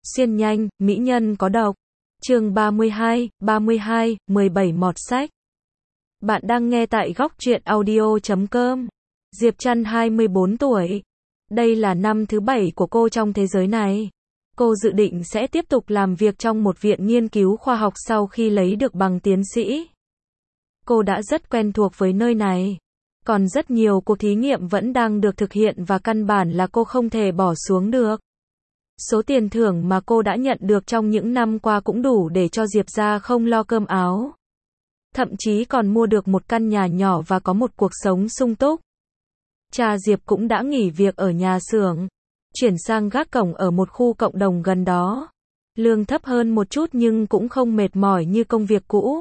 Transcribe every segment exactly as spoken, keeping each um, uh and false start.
Xuyên nhanh, mỹ nhân có độc. Chương ba mươi hai, ba mươi hai, mười bảy mọt sách. Bạn đang nghe tại góc truyện audio chấm com. Diệp Trăn hai mươi bốn tuổi. Đây là năm thứ bảy của cô trong thế giới này. Cô dự định sẽ tiếp tục làm việc trong một viện nghiên cứu khoa học sau khi lấy được bằng tiến sĩ. Cô đã rất quen thuộc với nơi này. Còn rất nhiều cuộc thí nghiệm vẫn đang được thực hiện và căn bản là cô không thể bỏ xuống được. Số tiền thưởng mà cô đã nhận được trong những năm qua cũng đủ để cho Diệp gia không lo cơm áo. Thậm chí còn mua được một căn nhà nhỏ và có một cuộc sống sung túc. Cha Diệp cũng đã nghỉ việc ở nhà xưởng, chuyển sang gác cổng ở một khu cộng đồng gần đó. Lương thấp hơn một chút nhưng cũng không mệt mỏi như công việc cũ.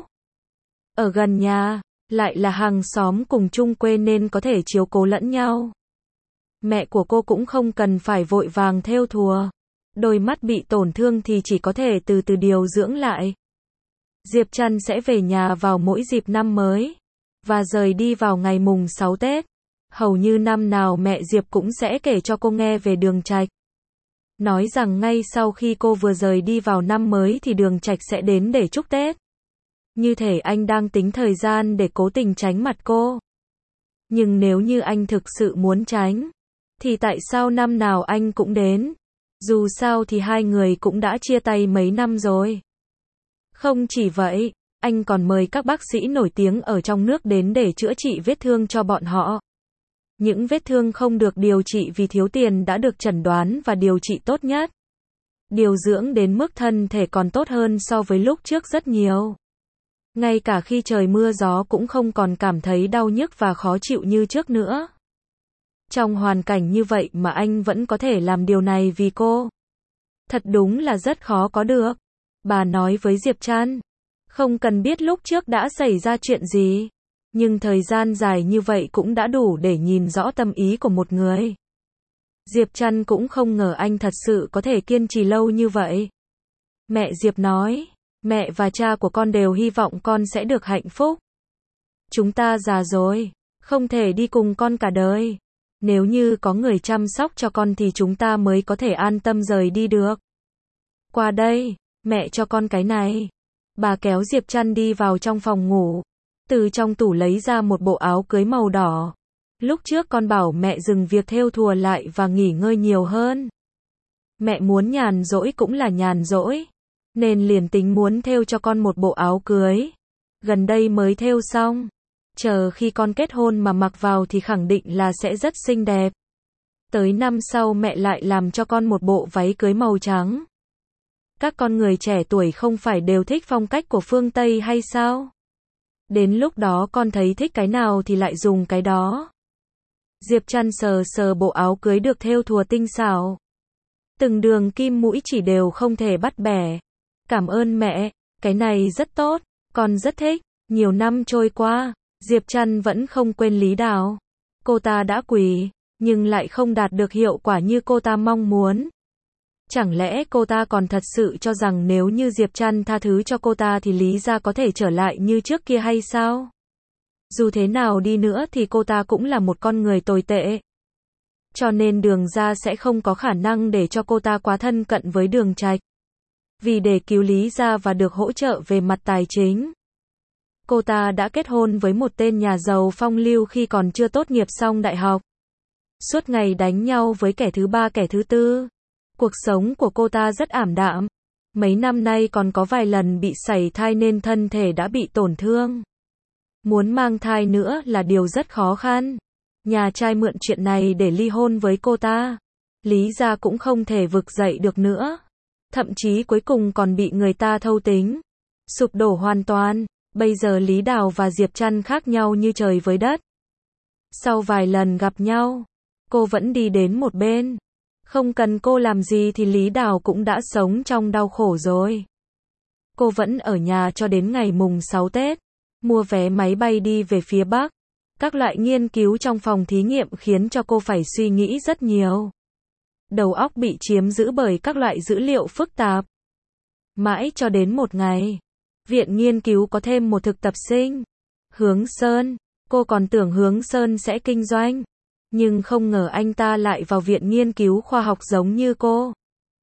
Ở gần nhà, lại là hàng xóm cùng chung quê nên có thể chiếu cố lẫn nhau. Mẹ của cô cũng không cần phải vội vàng thêu thùa. Đôi mắt bị tổn thương thì chỉ có thể từ từ điều dưỡng lại. Diệp Trăn sẽ về nhà vào mỗi dịp năm mới, và rời đi vào ngày mùng sáu Tết. Hầu như năm nào mẹ Diệp cũng sẽ kể cho cô nghe về Đường Trạch. Nói rằng ngay sau khi cô vừa rời đi vào năm mới thì Đường Trạch sẽ đến để chúc Tết. Như thể anh đang tính thời gian để cố tình tránh mặt cô. Nhưng nếu như anh thực sự muốn tránh, thì tại sao năm nào anh cũng đến? Dù sao thì hai người cũng đã chia tay mấy năm rồi. Không chỉ vậy, anh còn mời các bác sĩ nổi tiếng ở trong nước đến để chữa trị vết thương cho bọn họ. Những vết thương không được điều trị vì thiếu tiền đã được chẩn đoán và điều trị tốt nhất. Điều dưỡng đến mức thân thể còn tốt hơn so với lúc trước rất nhiều. Ngay cả khi trời mưa gió cũng không còn cảm thấy đau nhức và khó chịu như trước nữa. Trong hoàn cảnh như vậy mà anh vẫn có thể làm điều này vì cô. Thật đúng là rất khó có được. Bà nói với Diệp Trăn. Không cần biết lúc trước đã xảy ra chuyện gì. Nhưng thời gian dài như vậy cũng đã đủ để nhìn rõ tâm ý của một người. Diệp Trăn cũng không ngờ anh thật sự có thể kiên trì lâu như vậy. Mẹ Diệp nói. Mẹ và cha của con đều hy vọng con sẽ được hạnh phúc. Chúng ta già rồi. Không thể đi cùng con cả đời. Nếu như có người chăm sóc cho con thì chúng ta mới có thể an tâm rời đi được. Qua đây, mẹ cho con cái này. Bà kéo Diệp Trăn đi vào trong phòng ngủ. Từ trong tủ lấy ra một bộ áo cưới màu đỏ. Lúc trước con bảo mẹ dừng việc thêu thùa lại và nghỉ ngơi nhiều hơn. Mẹ muốn nhàn rỗi cũng là nhàn rỗi. Nên liền tính muốn thêu cho con một bộ áo cưới. Gần đây mới thêu xong. Chờ khi con kết hôn mà mặc vào thì khẳng định là sẽ rất xinh đẹp. Tới năm sau mẹ lại làm cho con một bộ váy cưới màu trắng. Các con người trẻ tuổi không phải đều thích phong cách của phương Tây hay sao? Đến lúc đó con thấy thích cái nào thì lại dùng cái đó. Diệp Trăn sờ sờ bộ áo cưới được thêu thùa tinh xảo. Từng đường kim mũi chỉ đều không thể bắt bẻ. Cảm ơn mẹ, cái này rất tốt, con rất thích. Nhiều năm trôi qua, Diệp Trăn vẫn không quên Lý Đào. Cô ta đã quỳ, nhưng lại không đạt được hiệu quả như cô ta mong muốn. Chẳng lẽ cô ta còn thật sự cho rằng nếu như Diệp Trăn tha thứ cho cô ta thì Lý gia có thể trở lại như trước kia hay sao? Dù thế nào đi nữa thì cô ta cũng là một con người tồi tệ. Cho nên Đường gia sẽ không có khả năng để cho cô ta quá thân cận với Đường Trạch. Vì để cứu Lý gia và được hỗ trợ về mặt tài chính. Cô ta đã kết hôn với một tên nhà giàu phong lưu khi còn chưa tốt nghiệp xong đại học. Suốt ngày đánh nhau với kẻ thứ ba kẻ thứ tư. Cuộc sống của cô ta rất ảm đạm. Mấy năm nay còn có vài lần bị sảy thai nên thân thể đã bị tổn thương. Muốn mang thai nữa là điều rất khó khăn. Nhà trai mượn chuyện này để ly hôn với cô ta. Lý gia cũng không thể vực dậy được nữa. Thậm chí cuối cùng còn bị người ta thâu tính. Sụp đổ hoàn toàn. Bây giờ Lý Đào và Diệp Trăn khác nhau như trời với đất. Sau vài lần gặp nhau, cô vẫn đi đến một bên. Không cần cô làm gì thì Lý Đào cũng đã sống trong đau khổ rồi. Cô vẫn ở nhà cho đến ngày mùng sáu Tết. Mua vé máy bay đi về phía Bắc. Các loại nghiên cứu trong phòng thí nghiệm khiến cho cô phải suy nghĩ rất nhiều. Đầu óc bị chiếm giữ bởi các loại dữ liệu phức tạp. Mãi cho đến một ngày. Viện nghiên cứu có thêm một thực tập sinh. Hướng Sơn. Cô còn tưởng Hướng Sơn sẽ kinh doanh. Nhưng không ngờ anh ta lại vào viện nghiên cứu khoa học giống như cô.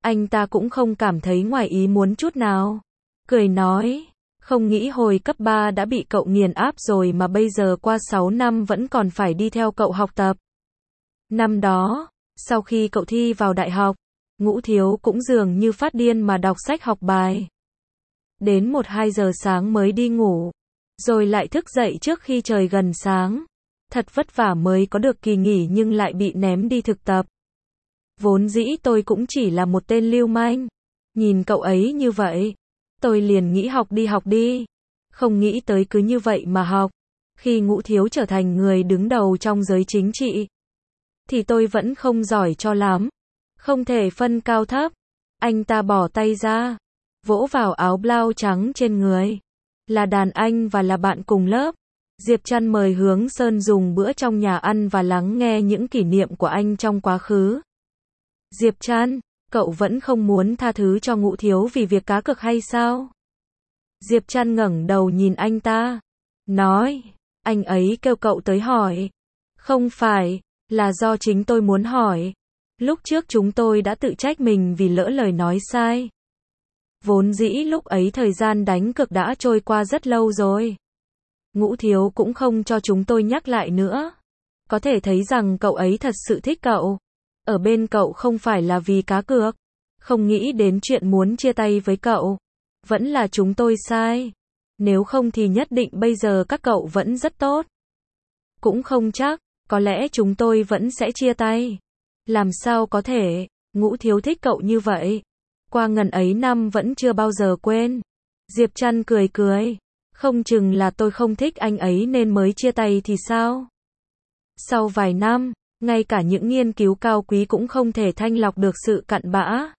Anh ta cũng không cảm thấy ngoài ý muốn chút nào. Cười nói, không nghĩ hồi cấp ba đã bị cậu nghiền áp rồi mà bây giờ qua sáu năm vẫn còn phải đi theo cậu học tập. Năm đó, sau khi cậu thi vào đại học, Ngũ Thiếu cũng dường như phát điên mà đọc sách học bài. Đến một hai giờ sáng mới đi ngủ, rồi lại thức dậy trước khi trời gần sáng. Thật vất vả mới có được kỳ nghỉ nhưng lại bị ném đi thực tập. Vốn dĩ tôi cũng chỉ là một tên lưu manh. Nhìn cậu ấy như vậy, tôi liền nghĩ học đi học đi. Không nghĩ tới cứ như vậy mà học. Khi Ngũ Thiếu trở thành người đứng đầu trong giới chính trị, thì tôi vẫn không giỏi cho lắm. Không thể phân cao thấp. Anh ta bỏ tay ra, vỗ vào áo blau trắng trên người. Là đàn anh và là bạn cùng lớp. Diệp Trăn mời Hướng Sơn dùng bữa trong nhà ăn và lắng nghe những kỷ niệm của anh trong quá khứ. Diệp Trăn, cậu vẫn không muốn tha thứ cho Ngũ Thiếu vì việc cá cược hay sao? Diệp Trăn ngẩng đầu nhìn anh ta, nói, anh ấy kêu cậu tới hỏi. Không phải, là do chính tôi muốn hỏi. Lúc trước chúng tôi đã tự trách mình vì lỡ lời nói sai. Vốn dĩ lúc ấy thời gian đánh cược đã trôi qua rất lâu rồi. Ngũ Thiếu cũng không cho chúng tôi nhắc lại nữa. Có thể thấy rằng cậu ấy thật sự thích cậu. Ở bên cậu không phải là vì cá cược. Không nghĩ đến chuyện muốn chia tay với cậu. Vẫn là chúng tôi sai. Nếu không thì nhất định bây giờ các cậu vẫn rất tốt. Cũng không chắc, có lẽ chúng tôi vẫn sẽ chia tay. Làm sao có thể, Ngũ Thiếu thích cậu như vậy. Qua ngần ấy năm vẫn chưa bao giờ quên. Diệp Trăn cười cười. Không chừng là tôi không thích anh ấy nên mới chia tay thì sao? Sau vài năm, ngay cả những nghiên cứu cao quý cũng không thể thanh lọc được sự cặn bã.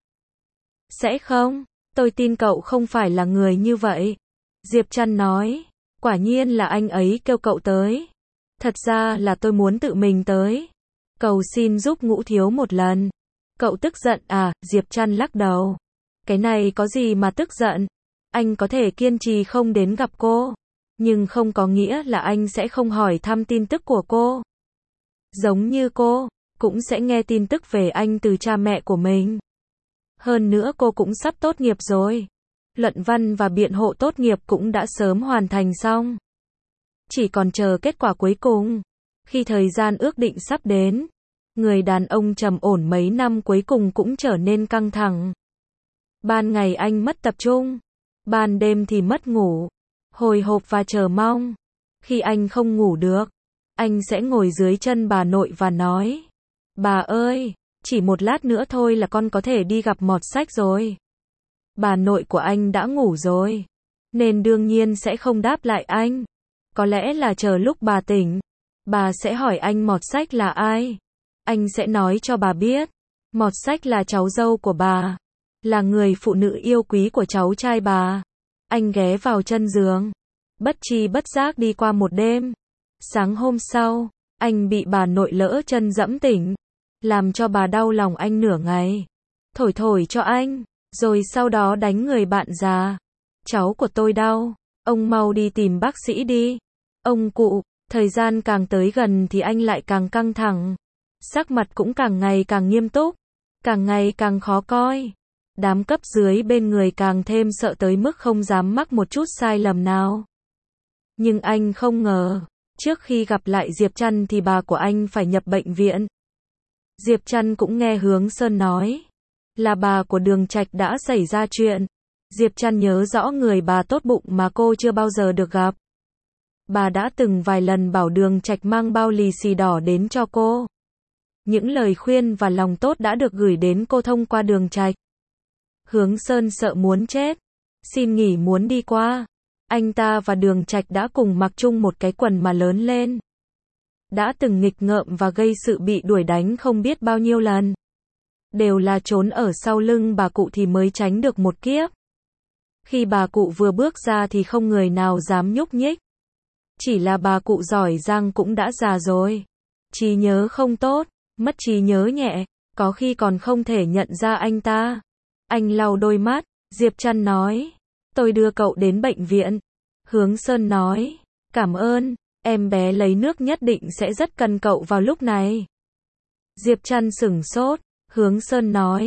Sẽ không, tôi tin cậu không phải là người như vậy. Diệp Trăn nói, quả nhiên là anh ấy kêu cậu tới. Thật ra là tôi muốn tự mình tới. Cầu xin giúp Ngũ Thiếu một lần. Cậu tức giận à? Diệp Trăn lắc đầu. Cái này có gì mà tức giận? Anh có thể kiên trì không đến gặp cô. Nhưng không có nghĩa là anh sẽ không hỏi thăm tin tức của cô. Giống như cô, cũng sẽ nghe tin tức về anh từ cha mẹ của mình. Hơn nữa cô cũng sắp tốt nghiệp rồi. Luận văn và biện hộ tốt nghiệp cũng đã sớm hoàn thành xong. Chỉ còn chờ kết quả cuối cùng. Khi thời gian ước định sắp đến, người đàn ông trầm ổn mấy năm cuối cùng cũng trở nên căng thẳng. Ban ngày anh mất tập trung, ban đêm thì mất ngủ, hồi hộp và chờ mong. Khi anh không ngủ được, anh sẽ ngồi dưới chân bà nội và nói, bà ơi, chỉ một lát nữa thôi là con có thể đi gặp mọt sách rồi. Bà nội của anh đã ngủ rồi, nên đương nhiên sẽ không đáp lại anh. Có lẽ là chờ lúc bà tỉnh, bà sẽ hỏi anh mọt sách là ai. Anh sẽ nói cho bà biết, mọt sách là cháu dâu của bà, là người phụ nữ yêu quý của cháu trai bà. Anh ghé vào chân giường, bất tri bất giác đi qua một đêm. Sáng hôm sau, anh bị bà nội lỡ chân dẫm tỉnh, làm cho bà đau lòng anh nửa ngày. Thổi thổi cho anh, rồi sau đó đánh người bạn già. Cháu của tôi đau, ông mau đi tìm bác sĩ đi. Ông cụ, thời gian càng tới gần thì anh lại càng căng thẳng. Sắc mặt cũng càng ngày càng nghiêm túc, càng ngày càng khó coi. Đám cấp dưới bên người càng thêm sợ tới mức không dám mắc một chút sai lầm nào. Nhưng anh không ngờ, trước khi gặp lại Diệp Trăn thì bà của anh phải nhập bệnh viện. Diệp Trăn cũng nghe Hướng Sơn nói, là bà của Đường Trạch đã xảy ra chuyện. Diệp Trăn nhớ rõ người bà tốt bụng mà cô chưa bao giờ được gặp. Bà đã từng vài lần bảo Đường Trạch mang bao lì xì đỏ đến cho cô. Những lời khuyên và lòng tốt đã được gửi đến cô thông qua Đường Trạch. Hướng Sơn sợ muốn chết, xin nghỉ muốn đi qua. Anh ta và Đường Trạch đã cùng mặc chung một cái quần mà lớn lên. Đã từng nghịch ngợm và gây sự bị đuổi đánh không biết bao nhiêu lần. Đều là trốn ở sau lưng bà cụ thì mới tránh được một kiếp. Khi bà cụ vừa bước ra thì không người nào dám nhúc nhích. Chỉ là bà cụ giỏi giang cũng đã già rồi. Trí nhớ không tốt, mất trí nhớ nhẹ, có khi còn không thể nhận ra anh ta. Anh lau đôi mắt, Diệp Trăn nói, tôi đưa cậu đến bệnh viện. Hướng Sơn nói, cảm ơn, em bé lấy nước nhất định sẽ rất cần cậu vào lúc này. Diệp Trăn sửng sốt, Hướng Sơn nói,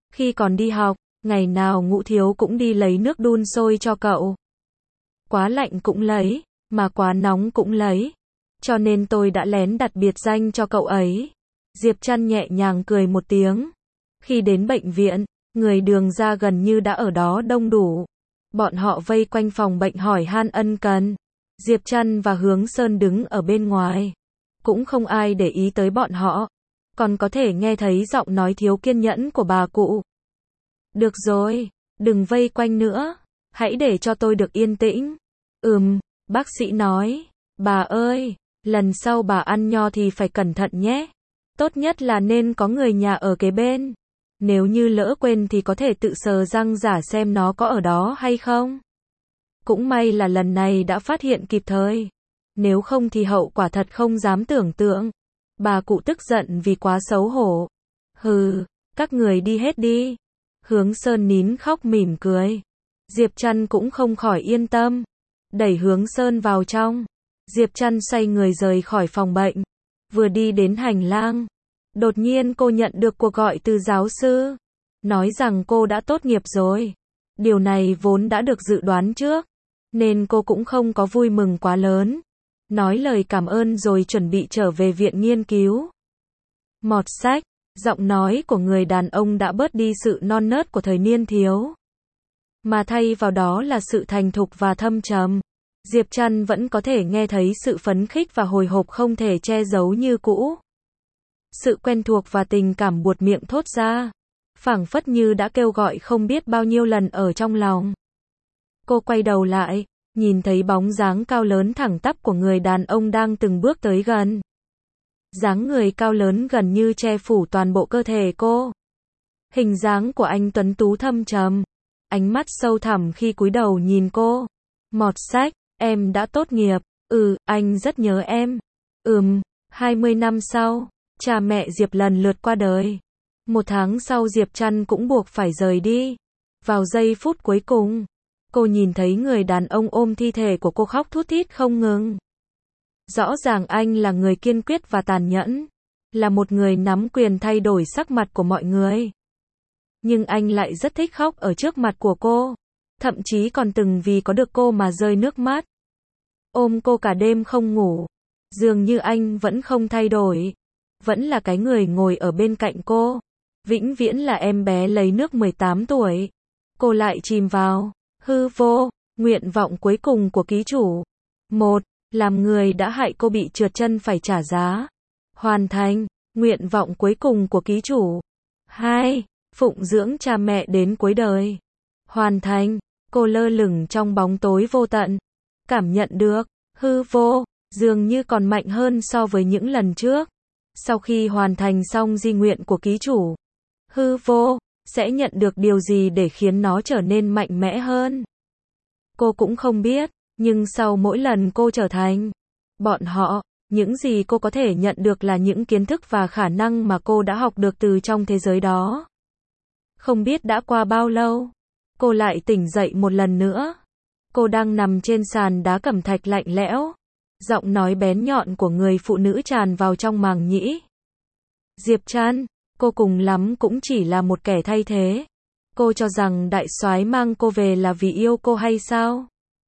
Khi còn đi học, ngày nào Ngũ Thiếu cũng đi lấy nước đun sôi cho cậu. Quá lạnh cũng lấy, mà quá nóng cũng lấy. Cho nên tôi đã lén đặt biệt danh cho cậu ấy. Diệp Trăn nhẹ nhàng cười một tiếng. Khi đến bệnh viện, người Đường gia gần như đã ở đó đông đủ. Bọn họ vây quanh phòng bệnh hỏi han ân cần. Diệp Trăn và Hướng Sơn đứng ở bên ngoài. Cũng không ai để ý tới bọn họ. Còn có thể nghe thấy giọng nói thiếu kiên nhẫn của bà cụ. Được rồi, đừng vây quanh nữa. Hãy để cho tôi được yên tĩnh. Ừm, bác sĩ nói. Bà ơi, lần sau bà ăn nho thì phải cẩn thận nhé. Tốt nhất là nên có người nhà ở kế bên. Nếu như lỡ quên thì có thể tự sờ răng giả xem nó có ở đó hay không. Cũng may là lần này đã phát hiện kịp thời. Nếu không thì hậu quả thật không dám tưởng tượng. Bà cụ tức giận vì quá xấu hổ. Hừ, các người đi hết đi. Hướng Sơn nín khóc mỉm cười. Diệp Trăn cũng không khỏi yên tâm. Đẩy Hướng Sơn vào trong. Diệp Trăn xoay người rời khỏi phòng bệnh. Vừa đi đến hành lang. Đột nhiên cô nhận được cuộc gọi từ giáo sư. Nói rằng cô đã tốt nghiệp rồi. Điều này vốn đã được dự đoán trước. Nên cô cũng không có vui mừng quá lớn. Nói lời cảm ơn rồi chuẩn bị trở về viện nghiên cứu. Mọt sách. Giọng nói của người đàn ông đã bớt đi sự non nớt của thời niên thiếu. Mà thay vào đó là sự thành thục và thâm trầm. Diệp Trăn vẫn có thể nghe thấy sự phấn khích và hồi hộp không thể che giấu như cũ. Sự quen thuộc và tình cảm buột miệng thốt ra. Phảng phất như đã kêu gọi không biết bao nhiêu lần ở trong lòng. Cô quay đầu lại, nhìn thấy bóng dáng cao lớn thẳng tắp của người đàn ông đang từng bước tới gần. Dáng người cao lớn gần như che phủ toàn bộ cơ thể cô. Hình dáng của anh tuấn tú thâm trầm. Ánh mắt sâu thẳm khi cúi đầu nhìn cô. Mọt sách, em đã tốt nghiệp. Ừ, anh rất nhớ em. Ừm, hai mươi năm sau, cha mẹ Diệp lần lượt qua đời. Một tháng sau Diệp Trăn cũng buộc phải rời đi. Vào giây phút cuối cùng, cô nhìn thấy người đàn ông ôm thi thể của cô khóc thút thít không ngừng. Rõ ràng anh là người kiên quyết và tàn nhẫn. Là một người nắm quyền thay đổi sắc mặt của mọi người. Nhưng anh lại rất thích khóc ở trước mặt của cô. Thậm chí còn từng vì có được cô mà rơi nước mắt. Ôm cô cả đêm không ngủ. Dường như anh vẫn không thay đổi. Vẫn là cái người ngồi ở bên cạnh cô. Vĩnh viễn là em bé lấy nước mười tám tuổi. Cô lại chìm vào hư vô. Nguyện vọng cuối cùng của ký chủ. Một. Làm người đã hại cô bị trượt chân phải trả giá. Hoàn thành. Nguyện vọng cuối cùng của ký chủ. Hai. Phụng dưỡng cha mẹ đến cuối đời. Hoàn thành. Cô lơ lửng trong bóng tối vô tận. Cảm nhận được hư vô dường như còn mạnh hơn so với những lần trước. Sau khi hoàn thành xong di nguyện của ký chủ, hư vô sẽ nhận được điều gì để khiến nó trở nên mạnh mẽ hơn. Cô cũng không biết, nhưng sau mỗi lần cô trở thành bọn họ, những gì cô có thể nhận được là những kiến thức và khả năng mà cô đã học được từ trong thế giới đó. Không biết đã qua bao lâu, cô lại tỉnh dậy một lần nữa. Cô đang nằm trên sàn đá cẩm thạch lạnh lẽo. Giọng nói bén nhọn của người phụ nữ tràn vào trong màng nhĩ. Diệp Trăn, cô cùng lắm cũng chỉ là một kẻ thay thế. Cô cho rằng đại soái mang cô về là vì yêu cô hay sao?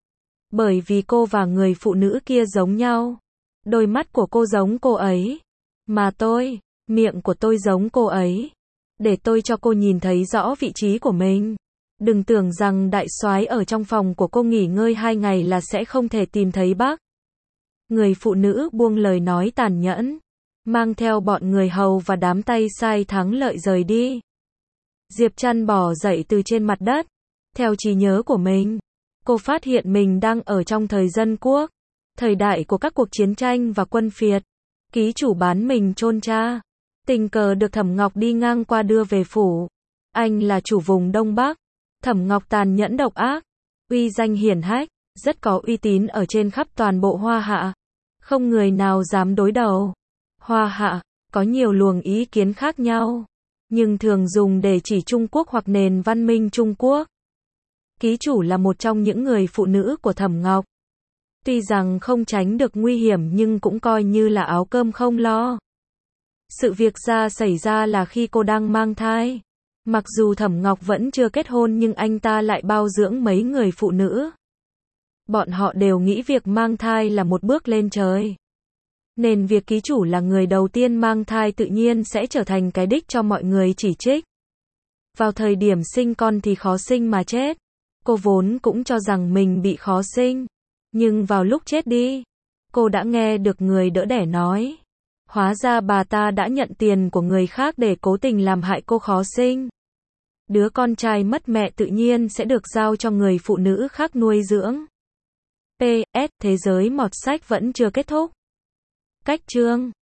Bởi vì cô và người phụ nữ kia giống nhau. Đôi mắt của cô giống cô ấy. Mà tôi, miệng của tôi giống cô ấy. Để tôi cho cô nhìn thấy rõ vị trí của mình. Đừng tưởng rằng đại soái ở trong phòng của cô nghỉ ngơi hai ngày là sẽ không thể tìm thấy bác. Người phụ nữ buông lời nói tàn nhẫn, mang theo bọn người hầu và đám tay sai thắng lợi rời đi. Diệp Trăn bò dậy từ trên mặt đất. Theo trí nhớ của mình, cô phát hiện mình đang ở trong thời dân quốc, thời đại của các cuộc chiến tranh và quân phiệt. Ký chủ bán mình chôn cha, tình cờ được Thẩm Ngọc đi ngang qua đưa về phủ. Anh là chủ vùng Đông Bắc. Thẩm Ngọc tàn nhẫn độc ác, uy danh hiển hách, rất có uy tín ở trên khắp toàn bộ Hoa Hạ. Không người nào dám đối đầu. Hoa Hạ có nhiều luồng ý kiến khác nhau, nhưng thường dùng để chỉ Trung Quốc hoặc nền văn minh Trung Quốc. Ký chủ là một trong những người phụ nữ của Thẩm Ngọc. Tuy rằng không tránh được nguy hiểm nhưng cũng coi như là áo cơm không lo. Sự việc ra xảy ra là khi cô đang mang thai. Mặc dù Thẩm Ngọc vẫn chưa kết hôn nhưng anh ta lại bao dưỡng mấy người phụ nữ. Bọn họ đều nghĩ việc mang thai là một bước lên trời. Nên việc ký chủ là người đầu tiên mang thai tự nhiên sẽ trở thành cái đích cho mọi người chỉ trích. Vào thời điểm sinh con thì khó sinh mà chết. Cô vốn cũng cho rằng mình bị khó sinh. Nhưng vào lúc chết đi, cô đã nghe được người đỡ đẻ nói. Hóa ra bà ta đã nhận tiền của người khác để cố tình làm hại cô khó sinh. Đứa con trai mất mẹ tự nhiên sẽ được giao cho người phụ nữ khác nuôi dưỡng. pê ét Thế giới mọt sách vẫn chưa kết thúc. Cách chương